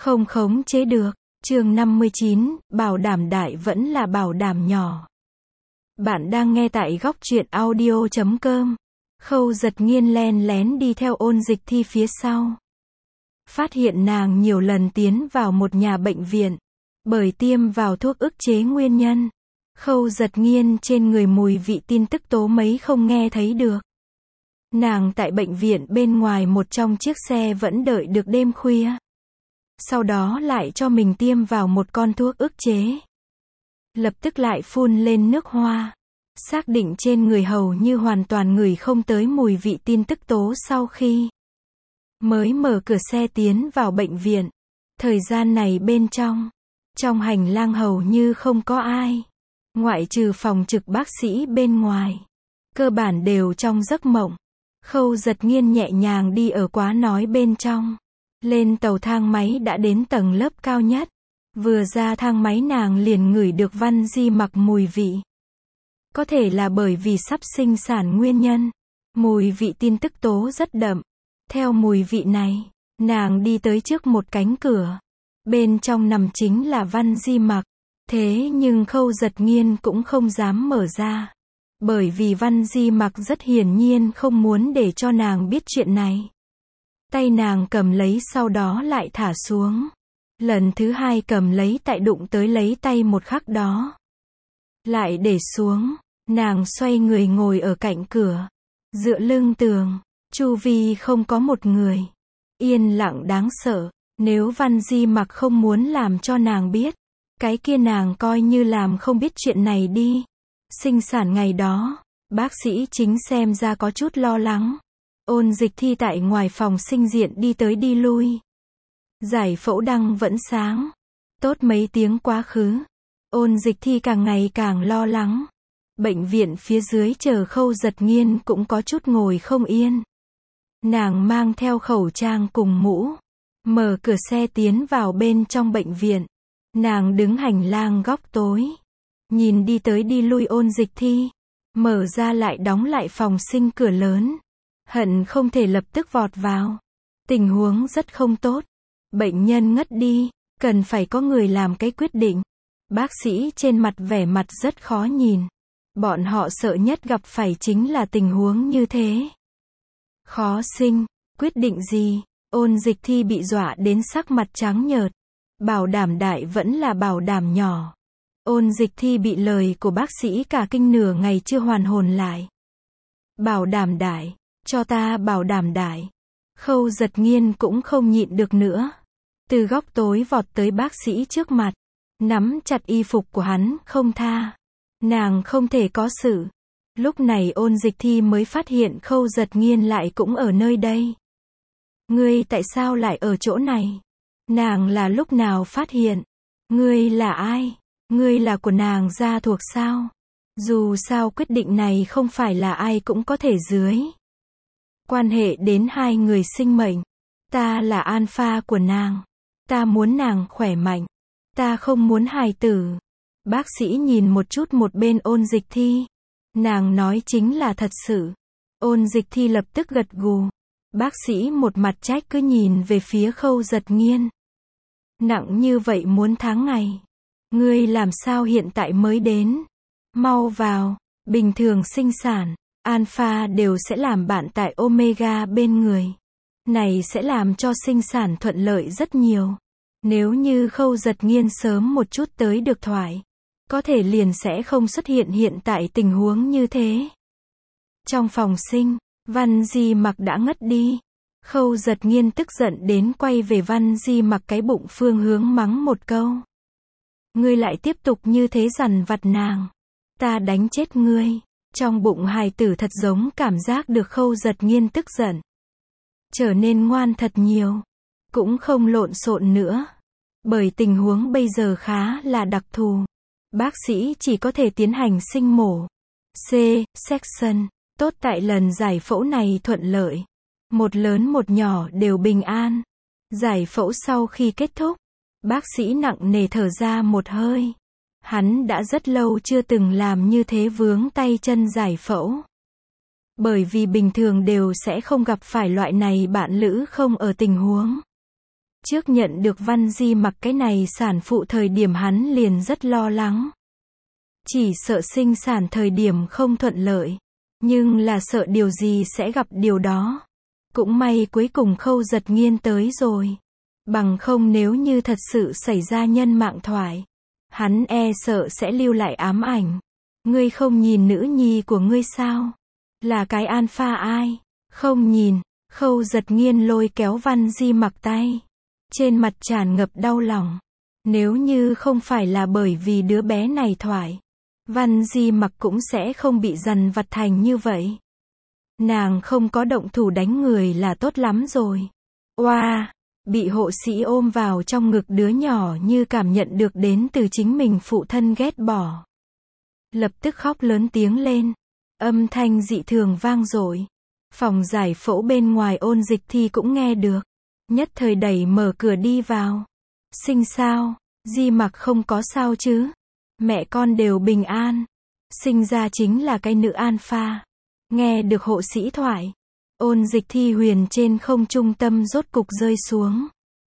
không khống chế được. Chương 59, bảo đảm đại vẫn là bảo đảm nhỏ. Bạn đang nghe tại góc truyện audio.com. Khâu Giật Nghiên len lén đi theo Ôn Dịch Thi phía sau. Phát hiện nàng nhiều lần tiến vào một nhà bệnh viện. Bởi tiêm vào thuốc ức chế nguyên nhân. Khâu Giật Nghiên trên người mùi vị tin tức tố mấy không nghe thấy được. Nàng tại bệnh viện bên ngoài một trong chiếc xe vẫn đợi được đêm khuya. Sau đó lại cho mình tiêm vào một con thuốc ức chế. Lập tức lại phun lên nước hoa. Xác định trên người hầu như hoàn toàn ngửi không tới mùi vị tin tức tố sau khi mới mở cửa xe tiến vào bệnh viện. Thời gian này bên trong hành lang hầu như không có ai. Ngoại trừ phòng trực bác sĩ bên ngoài. Cơ bản đều trong giấc mộng. Khâu Giật Nghiên nhẹ nhàng đi ở quá nói bên trong. Lên tàu thang máy đã đến tầng lớp cao nhất. Vừa ra thang máy nàng liền ngửi được Văn Di Mặc mùi vị. Có thể là bởi vì sắp sinh sản nguyên nhân. Mùi vị tin tức tố rất đậm. Theo mùi vị này, nàng đi tới trước một cánh cửa. Bên trong nằm chính là Văn Di Mặc. Thế nhưng Khâu Giật Nghiên cũng không dám mở ra. Bởi vì Văn Di Mặc rất hiển nhiên không muốn để cho nàng biết chuyện này. Tay nàng cầm lấy sau đó lại thả xuống. Lần thứ hai cầm lấy tại đụng tới lấy tay một khắc đó. Lại để xuống, nàng xoay người ngồi ở cạnh cửa. Dựa lưng tường, chu vi không có một người. Yên lặng đáng sợ, nếu Văn Di Mặc không muốn làm cho nàng biết. Cái kia nàng coi như làm không biết chuyện này đi. Sinh sản ngày đó, bác sĩ chính xem ra có chút lo lắng. Ôn Dịch Thi tại ngoài phòng sinh diện đi tới đi lui. Giải phẫu đăng vẫn sáng. Tốt mấy tiếng quá khứ. Ôn Dịch Thi càng ngày càng lo lắng. Bệnh viện phía dưới chờ Khâu Giật Nghiên cũng có chút ngồi không yên. Nàng mang theo khẩu trang cùng mũ. Mở cửa xe tiến vào bên trong bệnh viện. Nàng đứng hành lang góc tối. Nhìn đi tới đi lui Ôn Dịch Thi. Mở ra lại đóng lại phòng sinh cửa lớn. Hận không thể lập tức vọt vào. Tình huống rất không tốt. Bệnh nhân ngất đi. Cần phải có người làm cái quyết định. Bác sĩ trên mặt vẻ mặt rất khó nhìn. Bọn họ sợ nhất gặp phải chính là tình huống như thế. Khó sinh. Quyết định gì? Ôn Dịch Thi bị dọa đến sắc mặt trắng nhợt. Bảo đảm đại vẫn là bảo đảm nhỏ. Ôn Dịch Thi bị lời của bác sĩ cả kinh nửa ngày chưa hoàn hồn lại. Bảo đảm đại. Cho ta bảo đảm đại. Khâu Giật Nghiên cũng không nhịn được nữa. Từ góc tối vọt tới bác sĩ trước mặt. Nắm chặt y phục của hắn không tha. Nàng không thể có sự. Lúc này Ôn Dịch Thi mới phát hiện Khâu Giật Nghiên lại cũng ở nơi đây. Ngươi tại sao lại ở chỗ này? Nàng là lúc nào phát hiện? Ngươi là ai? Ngươi là của nàng gia thuộc sao? Dù sao quyết định này không phải là ai cũng có thể dưới. Quan hệ đến hai người sinh mệnh. Ta là alpha của nàng. Ta muốn nàng khỏe mạnh. Ta không muốn hài tử. Bác sĩ nhìn một chút một bên Ôn Dịch Thi. Nàng nói chính là thật sự. Ôn Dịch Thi lập tức gật gù. Bác sĩ một mặt trách cứ nhìn về phía Khâu Giật Nghiên. Nặng như vậy muốn tháng ngày. Ngươi làm sao hiện tại mới đến? Mau vào. Bình thường sinh sản, alpha đều sẽ làm bạn tại omega bên người. Này sẽ làm cho sinh sản thuận lợi rất nhiều. Nếu như Khâu Giật Nghiên sớm một chút tới được thoại. Có thể liền sẽ không xuất hiện hiện tại tình huống như thế. Trong phòng sinh, Văn Di Mặc đã ngất đi. Khâu Giật Nghiên tức giận đến quay về Văn Di Mặc cái bụng phương hướng mắng một câu. Ngươi lại tiếp tục như thế dằn vặt nàng. Ta đánh chết ngươi. Trong bụng hài tử thật giống cảm giác được Khâu Giật Nghiên tức giận. Trở nên ngoan thật nhiều. Cũng không lộn xộn nữa. Bởi tình huống bây giờ khá là đặc thù. Bác sĩ chỉ có thể tiến hành sinh mổ. C-section. Tốt tại lần giải phẫu này thuận lợi. Một lớn một nhỏ đều bình an. Giải phẫu sau khi kết thúc. Bác sĩ nặng nề thở ra một hơi. Hắn đã rất lâu chưa từng làm như thế vướng tay chân giải phẫu. Bởi vì bình thường đều sẽ không gặp phải loại này bạn lữ không ở tình huống. Trước nhận được Văn Di Mặc cái này sản phụ thời điểm hắn liền rất lo lắng. Chỉ sợ sinh sản thời điểm không thuận lợi. Nhưng là sợ điều gì sẽ gặp điều đó. Cũng may cuối cùng Khâu Giật Nghiên tới rồi. Bằng không nếu như thật sự xảy ra nhân mạng thoại, hắn e sợ sẽ lưu lại ám ảnh. Ngươi không nhìn nữ nhi của ngươi sao? Là cái alpha ai? Không nhìn. Khâu Giật Nghiên lôi kéo Văn Di Mặc tay. Trên mặt tràn ngập đau lòng. Nếu như không phải là bởi vì đứa bé này thoại, Văn Di Mặc cũng sẽ không bị dằn vặt thành như vậy. Nàng không có động thủ đánh người là tốt lắm rồi. Oa, bị hộ sĩ ôm vào trong ngực đứa nhỏ như cảm nhận được đến từ chính mình phụ thân ghét bỏ. Lập tức khóc lớn tiếng lên. Âm thanh dị thường vang dội. Phòng giải phẫu bên ngoài Ôn Dịch Thi cũng nghe được. Nhất thời đẩy mở cửa đi vào. Sinh sao? Di Mặc không có sao chứ? Mẹ con đều bình an. Sinh ra chính là cái nữ alpha. Nghe được hộ sĩ thoại. Ôn Dịch Thi huyền trên không trung tâm rốt cục rơi xuống.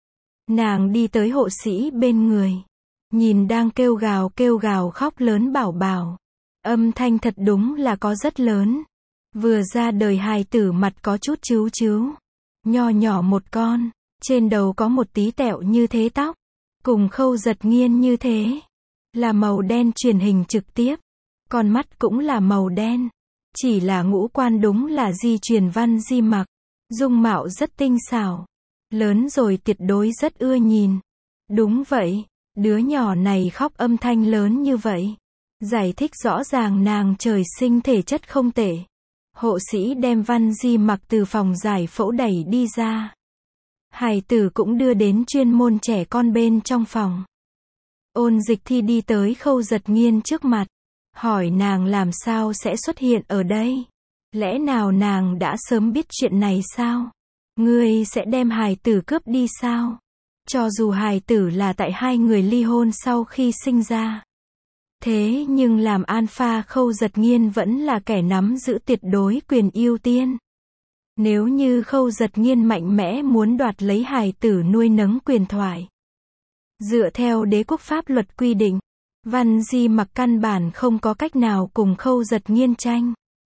Nàng đi tới hộ sĩ bên người. Nhìn đang kêu gào khóc lớn bảo bảo. Âm thanh thật đúng là có rất lớn. Vừa ra đời hài tử mặt có chút chíu chíu. Nho nhỏ một con. Trên đầu có một tí tẹo như thế tóc. Cùng Khâu Giật Nghiên như thế. Là màu đen truyền hình trực tiếp. Con mắt cũng là màu đen. Chỉ là ngũ quan đúng là di truyền Văn Di Mặc. Dung mạo rất tinh xảo. Lớn rồi tuyệt đối rất ưa nhìn. Đúng vậy. Đứa nhỏ này khóc âm thanh lớn như vậy. Giải thích rõ ràng nàng trời sinh thể chất không tệ. Hộ sĩ đem Văn Di Mặc từ phòng giải phẫu đẩy đi ra. Hài tử cũng đưa đến chuyên môn trẻ con bên trong phòng. Ôn Dịch Thi đi tới Khâu Giật Nghiên trước mặt. Hỏi nàng làm sao sẽ xuất hiện ở đây? Lẽ nào nàng đã sớm biết chuyện này sao? Ngươi sẽ đem hài tử cướp đi sao? Cho dù hài tử là tại hai người ly hôn sau khi sinh ra. Thế nhưng làm alpha Khâu Giật Nghiên vẫn là kẻ nắm giữ tuyệt đối quyền ưu tiên. Nếu như Khâu Giật Nghiên mạnh mẽ muốn đoạt lấy hài tử nuôi nấng quyền thoại. Dựa theo đế quốc pháp luật quy định, Văn Di Mặc căn bản không có cách nào cùng Khâu Giật Nghiên tranh.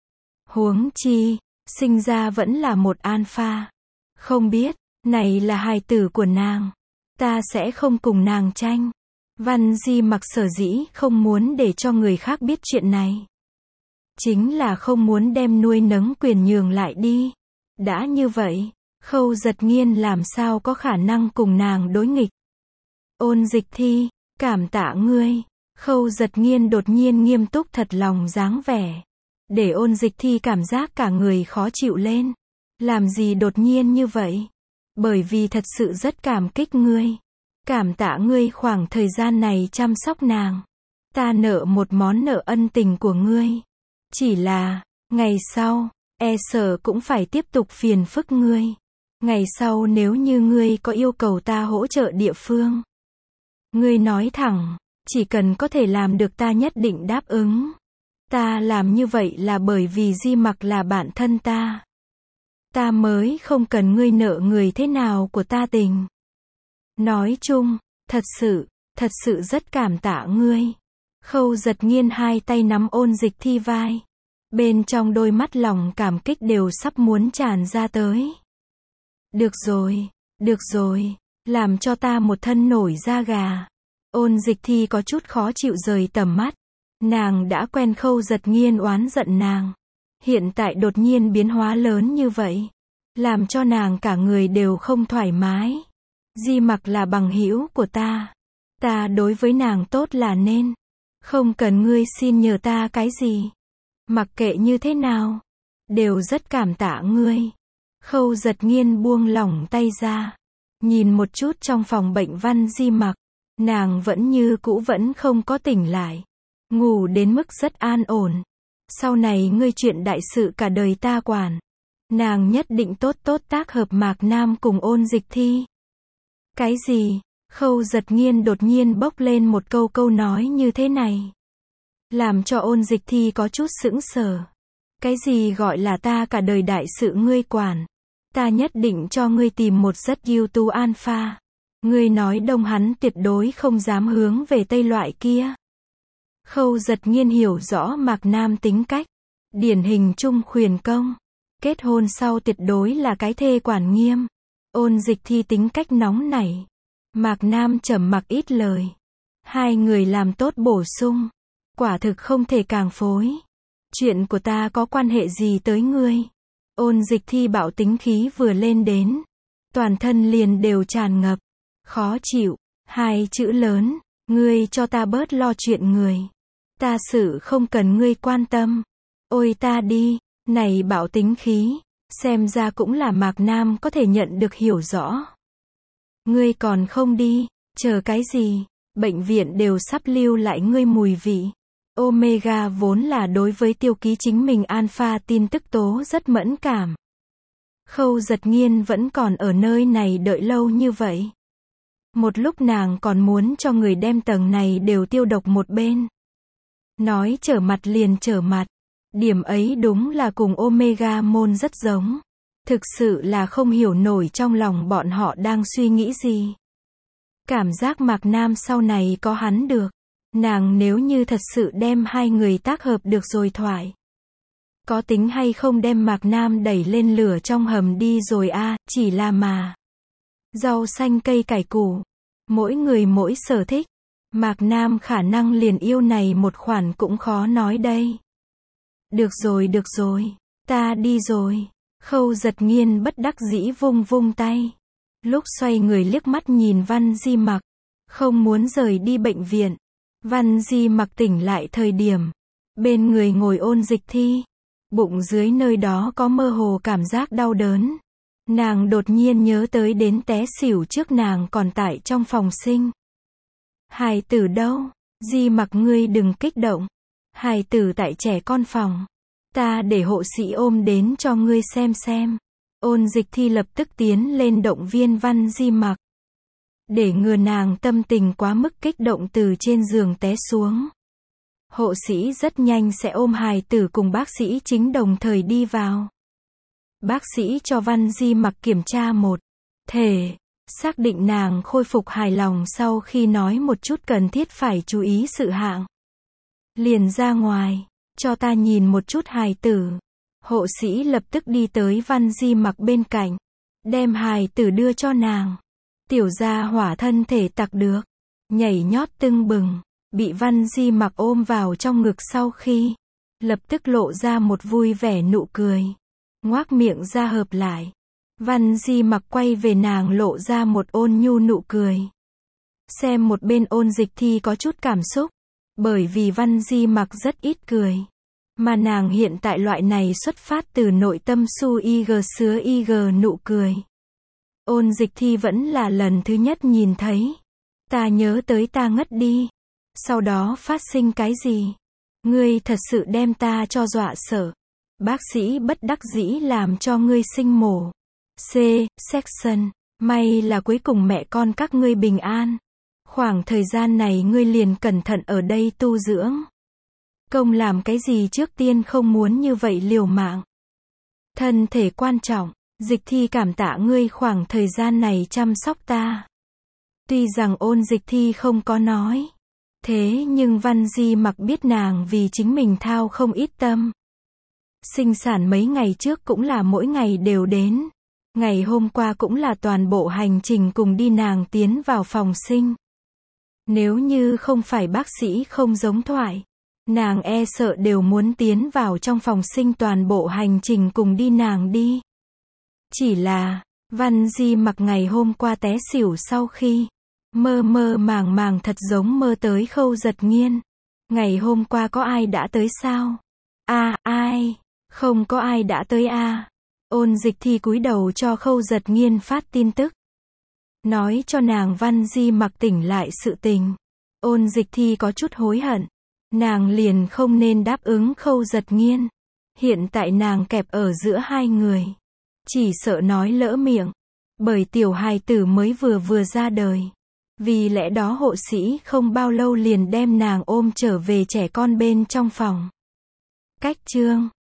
Huống chi, sinh ra vẫn là một alpha. Không biết, này là hài tử của nàng. Ta sẽ không cùng nàng tranh. Văn Di Mặc sở dĩ không muốn để cho người khác biết chuyện này. Chính là không muốn đem nuôi nấng quyền nhường lại đi. Đã như vậy, Khâu Giật Nghiên làm sao có khả năng cùng nàng đối nghịch. Ôn Dịch Thi, cảm tạ ngươi. Khâu Giật Nghiên đột nhiên nghiêm túc thật lòng dáng vẻ. Để Ôn Dịch Thi cảm giác cả người khó chịu lên. Làm gì đột nhiên như vậy? Bởi vì thật sự rất cảm kích ngươi. Cảm tạ ngươi khoảng thời gian này chăm sóc nàng. Ta nợ một món nợ ân tình của ngươi. Chỉ là, ngày sau, e sợ cũng phải tiếp tục phiền phức ngươi. Ngày sau nếu như ngươi có yêu cầu ta hỗ trợ địa phương. Ngươi nói thẳng, chỉ cần có thể làm được ta nhất định đáp ứng. Ta làm như vậy là bởi vì Di Mặc là bạn thân ta. Ta mới không cần ngươi nợ người thế nào của ta tình. Nói chung, thật sự rất cảm tạ ngươi. Khâu Giật Nghiên hai tay nắm Ôn Dịch Thi vai. Bên trong đôi mắt lòng cảm kích đều sắp muốn tràn ra tới. Được rồi, làm cho ta một thân nổi da gà. Ôn Dịch Thi có chút khó chịu rời tầm mắt. Nàng đã quen Khâu Giật Nghiên oán giận nàng. Hiện tại đột nhiên biến hóa lớn như vậy. Làm cho nàng cả người đều không thoải mái. Di Mặc là bằng hữu của ta. Ta đối với nàng tốt là nên. Không cần ngươi xin nhờ ta cái gì. Mặc kệ như thế nào. Đều rất cảm tạ ngươi. Khâu Giật Nghiên buông lỏng tay ra. Nhìn một chút trong phòng bệnh Văn Di Mặc. Nàng vẫn như cũ vẫn không có tỉnh lại. Ngủ đến mức rất an ổn. Sau này ngươi chuyện đại sự cả đời ta quản. Nàng nhất định tốt tác hợp Mạc Nam cùng Ôn Dịch Thi. Cái gì? Khâu Giật Nghiên đột nhiên bốc lên một câu nói như thế này. Làm cho Ôn Dịch Thi có chút sững sờ. Cái gì gọi là ta cả đời đại sự ngươi quản? Ta nhất định cho ngươi tìm một rất ưu tú alpha. Ngươi nói đông hắn tuyệt đối không dám hướng về tây loại kia. Khâu Giật Nghiên hiểu rõ Mạc Nam tính cách. Điển hình trung khuyền công. Kết hôn sau tuyệt đối là cái thê quản nghiêm. Ôn Dịch Thi tính cách nóng nảy. Mạc Nam trầm mặc ít lời. Hai người làm tốt bổ sung. Quả thực không thể càng phối. Chuyện của ta có quan hệ gì tới ngươi? Ôn Dịch Thi bạo tính khí vừa lên đến. Toàn thân liền đều tràn ngập. Khó chịu. Hai chữ lớn. Ngươi cho ta bớt lo chuyện người. Ta sự không cần ngươi quan tâm. Ôi ta đi. Này bạo tính khí. Xem ra cũng là Mạc Nam có thể nhận được hiểu rõ. Ngươi còn không đi. Chờ cái gì? Bệnh viện đều sắp lưu lại ngươi mùi vị. Omega vốn là đối với tiêu ký chính mình alpha tin tức tố rất mẫn cảm. Khâu Giật Nghiên vẫn còn ở nơi này đợi lâu như vậy. Một lúc nàng còn muốn cho người đem tầng này đều tiêu độc một bên. Nói trở mặt liền trở mặt. Điểm ấy đúng là cùng Omega môn rất giống. Thực sự là không hiểu nổi trong lòng bọn họ đang suy nghĩ gì. Cảm giác Mạc Nam sau này có hắn được. Nàng nếu như thật sự đem hai người tác hợp được rồi thoại. Có tính hay không đem Mạc Nam đẩy lên lửa trong hầm đi rồi a, chỉ là mà. Rau xanh cây cải củ. Mỗi người mỗi sở thích. Mạc Nam khả năng liền yêu này một khoản cũng khó nói đây. Được rồi. Ta đi rồi. Khâu Giật Nghiên bất đắc dĩ vung vung tay. Lúc xoay người liếc mắt nhìn Văn Di Mặc. Không muốn rời đi bệnh viện. Văn Di Mặc tỉnh lại thời điểm. Bên người ngồi Ôn Dịch Thi. Bụng dưới nơi đó có mơ hồ cảm giác đau đớn. Nàng đột nhiên nhớ tới đến té xỉu trước nàng còn tại trong phòng sinh. Hài tử đâu? Di Mặc ngươi đừng kích động. Hài tử tại trẻ con phòng. Ta để hộ sĩ ôm đến cho ngươi xem. Ôn Dịch Thi lập tức tiến lên động viên Văn Di Mặc. Để ngừa nàng tâm tình quá mức kích động từ trên giường té xuống. Hộ sĩ rất nhanh sẽ ôm hài tử cùng bác sĩ chính đồng thời đi vào. Bác sĩ cho Văn Di Mặc kiểm tra một thể, xác định nàng khôi phục hài lòng sau khi nói một chút cần thiết phải chú ý sự hạng. Liền ra ngoài, cho ta nhìn một chút hài tử. Hộ sĩ lập tức đi tới Văn Di Mặc bên cạnh, đem hài tử đưa cho nàng. Tiểu gia hỏa thân thể tặc được, nhảy nhót tưng bừng, bị Văn Di Mặc ôm vào trong ngực sau khi, lập tức lộ ra một vui vẻ nụ cười, ngoác miệng ra hợp lại. Văn Di Mặc quay về nàng lộ ra một ôn nhu nụ cười. Xem một bên Ôn Dịch Thi có chút cảm xúc, bởi vì Văn Di Mặc rất ít cười. Mà nàng hiện tại loại này xuất phát từ nội tâm su ig sứa ig nụ cười. Ôn Dịch Thi vẫn là lần thứ nhất nhìn thấy. Ta nhớ tới ta ngất đi. Sau đó phát sinh cái gì? Ngươi thật sự đem ta cho dọa sợ. Bác sĩ bất đắc dĩ làm cho ngươi sinh mổ. Section. May là cuối cùng mẹ con các ngươi bình an. Khoảng thời gian này ngươi liền cẩn thận ở đây tu dưỡng. Công làm cái gì trước tiên không muốn như vậy liều mạng. Thân thể quan trọng. Dịch Thi cảm tạ ngươi khoảng thời gian này chăm sóc ta. Tuy rằng Ôn Dịch Thi không có nói. Thế nhưng Văn Di Mặc biết nàng vì chính mình thao không ít tâm. Sinh sản mấy ngày trước cũng là mỗi ngày đều đến. Ngày hôm qua cũng là toàn bộ hành trình cùng đi nàng tiến vào phòng sinh. Nếu như không phải bác sĩ không giống thoại, nàng e sợ đều muốn tiến vào trong phòng sinh toàn bộ hành trình cùng đi nàng đi. Chỉ là, Văn Di Mặc ngày hôm qua té xỉu sau khi, mơ màng thật giống mơ tới Khâu Giật Nghiên. Ngày hôm qua có ai đã tới sao? Ai? Không có ai đã tới Ôn Dịch Thi cúi đầu cho Khâu Giật Nghiên phát tin tức. Nói cho nàng Văn Di Mặc tỉnh lại sự tình. Ôn Dịch Thi có chút hối hận. Nàng liền không nên đáp ứng Khâu Giật Nghiên. Hiện tại nàng kẹp ở giữa hai người. Chỉ sợ nói lỡ miệng. Bởi tiểu hài tử mới vừa ra đời. Vì lẽ đó hộ sĩ không bao lâu liền đem nàng ôm trở về trẻ con bên trong phòng. Cách chương